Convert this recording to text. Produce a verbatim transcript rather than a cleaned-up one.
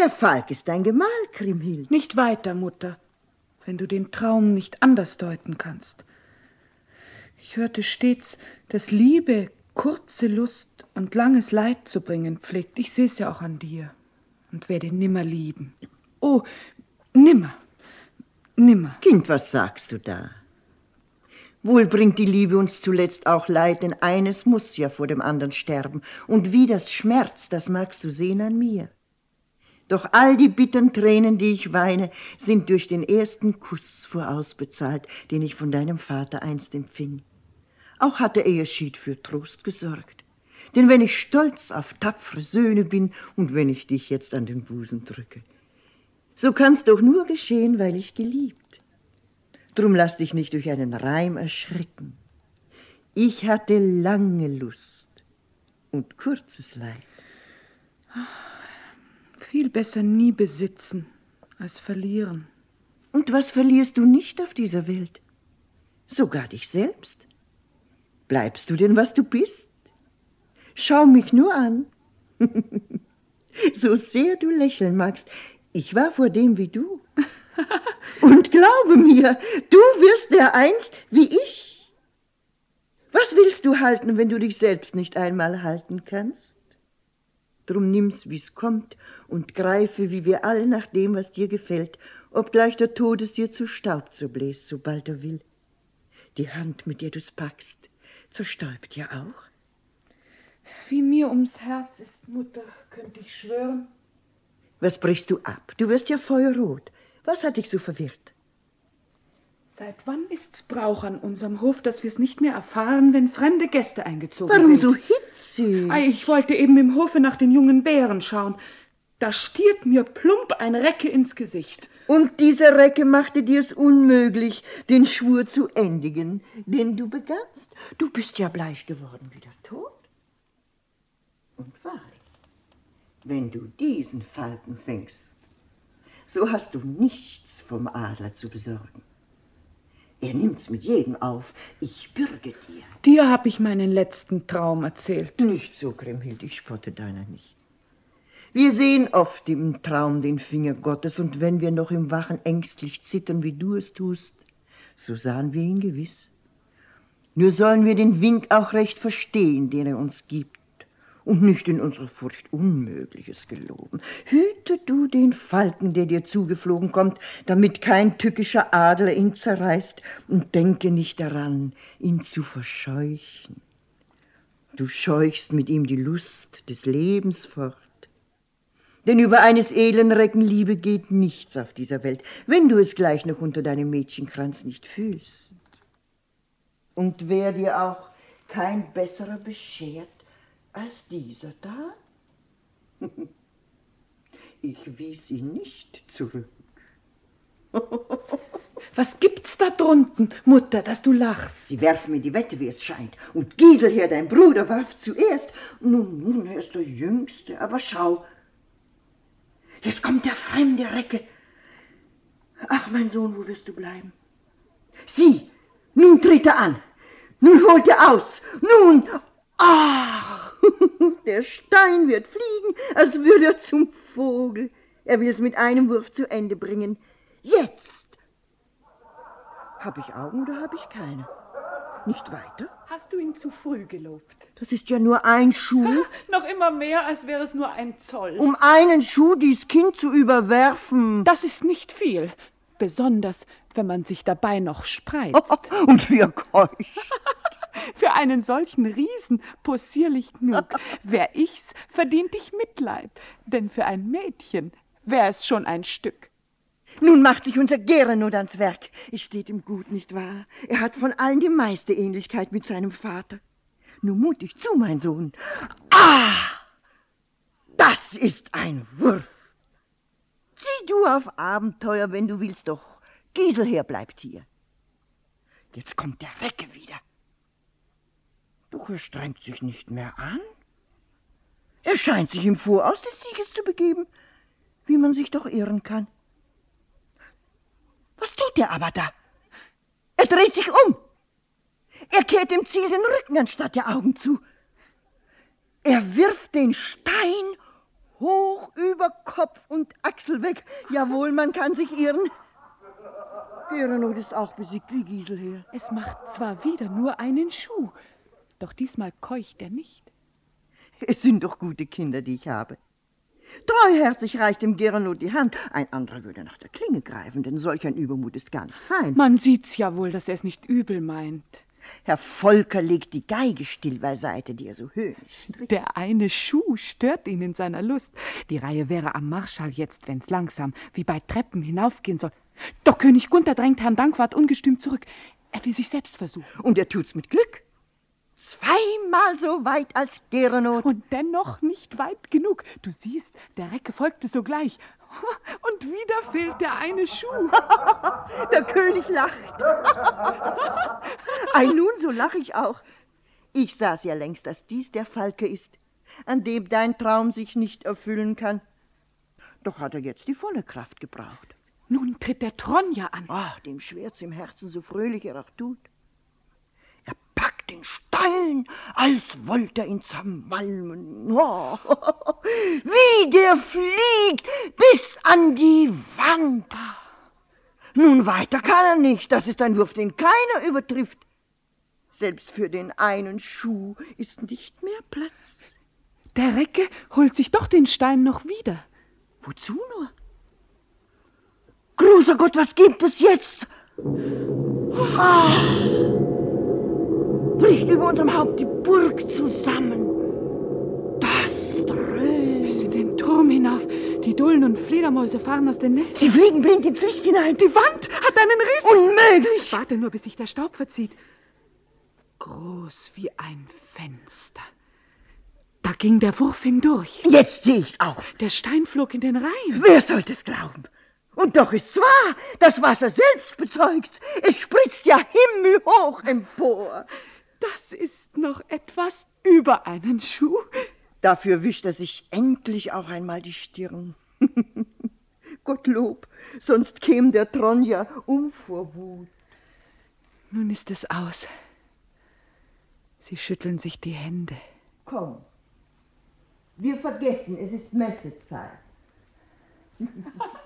Der Falk ist dein Gemahl, Kriemhild. Nicht weiter, Mutter, wenn du den Traum nicht anders deuten kannst. Ich hörte stets, dass Liebe kurze Lust und langes Leid zu bringen pflegt. Ich sehe es ja auch an dir und werde nimmer lieben. Oh, nimmer, nimmer. Kind, was sagst du da? Wohl bringt die Liebe uns zuletzt auch Leid, denn eines muss ja vor dem anderen sterben. Und wie das schmerzt, das magst du sehen an mir. Doch all die bittern Tränen, die ich weine, sind durch den ersten Kuss vorausbezahlt, den ich von deinem Vater einst empfing. Auch hat der Eheschied für Trost gesorgt. Denn wenn ich stolz auf tapfere Söhne bin und wenn ich dich jetzt an den Busen drücke, so kann's doch nur geschehen, weil ich geliebt. Drum lass dich nicht durch einen Reim erschrecken. Ich hatte lange Lust und kurzes Leid. Viel besser nie besitzen als verlieren. Und was verlierst du nicht auf dieser Welt? Sogar dich selbst. Bleibst du denn, was du bist? Schau mich nur an. So sehr du lächeln magst, ich war vor dem wie du. Und glaube mir, du wirst dereinst wie ich. Was willst du halten, wenn du dich selbst nicht einmal halten kannst? Drum nimm's, wie's kommt, und greife, wie wir alle, nach dem, was dir gefällt, obgleich der Tod es dir zu Staub zerbläst, sobald er will. Die Hand, mit der du's packst, zerstäubt ja auch. Wie mir ums Herz ist, Mutter, könnte ich schwören. Was brichst du ab? Du wirst ja feuerrot. Was hat dich so verwirrt? Seit wann ist's Brauch an unserem Hof, dass wir es nicht mehr erfahren, wenn fremde Gäste eingezogen Warum sind? Warum so hitzig? Ich wollte eben im Hofe nach den jungen Bären schauen. Da stiert mir plump ein Recke ins Gesicht. Und dieser Recke machte dir es unmöglich, den Schwur zu endigen, den du begannst. Du bist ja bleich geworden wie der Tod. Und wahrlich, wenn du diesen Falken fängst, so hast du nichts vom Adler zu besorgen. Er nimmt's mit jedem auf, ich bürge dir. Dir hab ich meinen letzten Traum erzählt. Nicht so, Kriemhild, ich spotte deiner nicht. Wir sehen oft im Traum den Finger Gottes, und wenn wir noch im Wachen ängstlich zittern, wie du es tust, so sahen wir ihn gewiss. Nur sollen wir den Wink auch recht verstehen, den er uns gibt, und nicht in unserer Furcht Unmögliches geloben. Hüte du den Falken, der dir zugeflogen kommt, damit kein tückischer Adler ihn zerreißt, und denke nicht daran, ihn zu verscheuchen. Du scheuchst mit ihm die Lust des Lebens fort. Denn über eines edlen Recken Liebe geht nichts auf dieser Welt, wenn du es gleich noch unter deinem Mädchenkranz nicht fühlst. Und wer dir auch kein besserer beschert als dieser da? Ich wies ihn nicht zurück. Was gibt's da drunten, Mutter, dass du lachst? Sie werfen mir die Wette, wie es scheint. Und Giselher, dein Bruder, warf zuerst. Nun, nun, er ist der Jüngste, aber schau, jetzt kommt der fremde Recke. Ach, mein Sohn, wo wirst du bleiben? Sieh, nun tritt er an. Nun holt er aus. Nun, ach, der Stein wird fliegen, als würde er zum Vogel. Er will es mit einem Wurf zu Ende bringen. Jetzt. Hab ich Augen oder hab ich keine? Nicht weiter? Hast du ihn zu früh gelobt? Das ist ja nur ein Schuh. Noch immer mehr, als wäre es nur ein Zoll. Um einen Schuh dies Kind zu überwerfen. Das ist nicht viel. Besonders, wenn man sich dabei noch spreizt. Und wir keuch. Für einen solchen Riesen possierlich genug. Wär ich's, verdient ich Mitleid. Denn für ein Mädchen wär es schon ein Stück. Nun macht sich unser Gerenot ans Werk. Es steht ihm gut, nicht wahr? Er hat von allen die meiste Ähnlichkeit mit seinem Vater. Nun mutig zu, mein Sohn. Ah! Das ist ein Wurf. Zieh du auf Abenteuer, wenn du willst, doch Giselher bleibt hier. Jetzt kommt der Recke wieder. Doch er strengt sich nicht mehr an. Er scheint sich im Voraus des Sieges zu begeben, wie man sich doch irren kann. Was tut er aber da? Er dreht sich um. Er kehrt dem Ziel den Rücken anstatt der Augen zu. Er wirft den Stein hoch über Kopf und Achsel weg. Jawohl, man kann sich irren. Gernot ist auch besiegt wie Giselher. Es macht zwar wieder nur einen Schuh, doch diesmal keucht er nicht. Es sind doch gute Kinder, die ich habe. Treuherzig reicht dem Gernot die Hand. Ein anderer würde nach der Klinge greifen, denn solch ein Übermut ist gar nicht fein. Man sieht's ja wohl, dass er es nicht übel meint. Herr Volker legt die Geige still beiseite, die er so höhnisch strickt. Der eine Schuh stört ihn in seiner Lust. Die Reihe wäre am Marschall jetzt, wenn's langsam wie bei Treppen hinaufgehen soll. Doch König Gunther drängt Herrn Dankwart ungestüm zurück. Er will sich selbst versuchen. Und er tut's mit Glück. Zweimal so weit als Gernot. Und dennoch nicht weit genug. Du siehst, der Recke folgte sogleich. Und wieder fehlt der eine Schuh. Der König lacht. Ei, nun, so lach ich auch. Ich sah's ja längst, dass dies der Falke ist, an dem dein Traum sich nicht erfüllen kann. Doch hat er jetzt die volle Kraft gebraucht. Nun tritt der Tronjer an. Ach, dem schwert's im Herzen, so fröhlich er auch tut. Er packt den Stein, als wollte er ihn zermalmen. Oh, wie der fliegt bis an die Wand. Nun, weiter kann er nicht. Das ist ein Wurf, den keiner übertrifft. Selbst für den einen Schuh ist nicht mehr Platz. Der Recke holt sich doch den Stein noch wieder. Wozu nur? Großer Gott, was gibt es jetzt? Ah, bricht über unserem Haupt die Burg zusammen. Das dröhnt. Bis in den Turm hinauf. Die Dullen und Fledermäuse fahren aus den Nestern. Sie fliegen blind ins Licht hinein. Die Wand hat einen Riss. Unmöglich. Warte nur, bis sich der Staub verzieht. Groß wie ein Fenster. Da ging der Wurf hindurch. Jetzt sehe ich's auch. Der Stein flog in den Rhein. Wer sollte es glauben? Und doch ist's wahr, das Wasser selbst bezeugt's. Es spritzt ja himmelhoch empor. Das ist noch etwas über einen Schuh. Dafür wischt er sich endlich auch einmal die Stirn. Gottlob, sonst käme der Tronjer um vor Wut. Nun ist es aus. Sie schütteln sich die Hände. Komm, wir vergessen, es ist Messezeit.